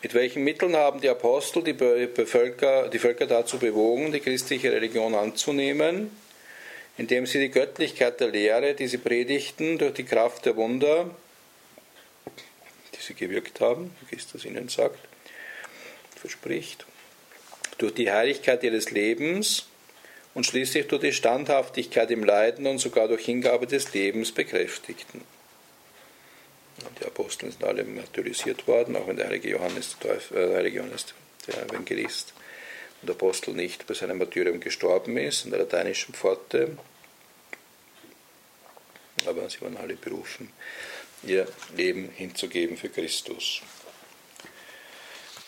Mit welchen Mitteln haben die Apostel die Völker dazu bewogen, die christliche Religion anzunehmen? Indem sie die Göttlichkeit der Lehre, die sie predigten, durch die Kraft der Wunder, die sie gewirkt haben, wie Christus ihnen sagt, verspricht, durch die Heiligkeit ihres Lebens und schließlich durch die Standhaftigkeit im Leiden und sogar durch Hingabe des Lebens bekräftigten. Die Apostel sind alle martyrisiert worden, auch wenn der heilige Johannes der Evangelist und Apostel nicht bei seinem Martyrium gestorben ist, in der lateinischen Pforte. Aber sie waren alle berufen, ihr Leben hinzugeben für Christus.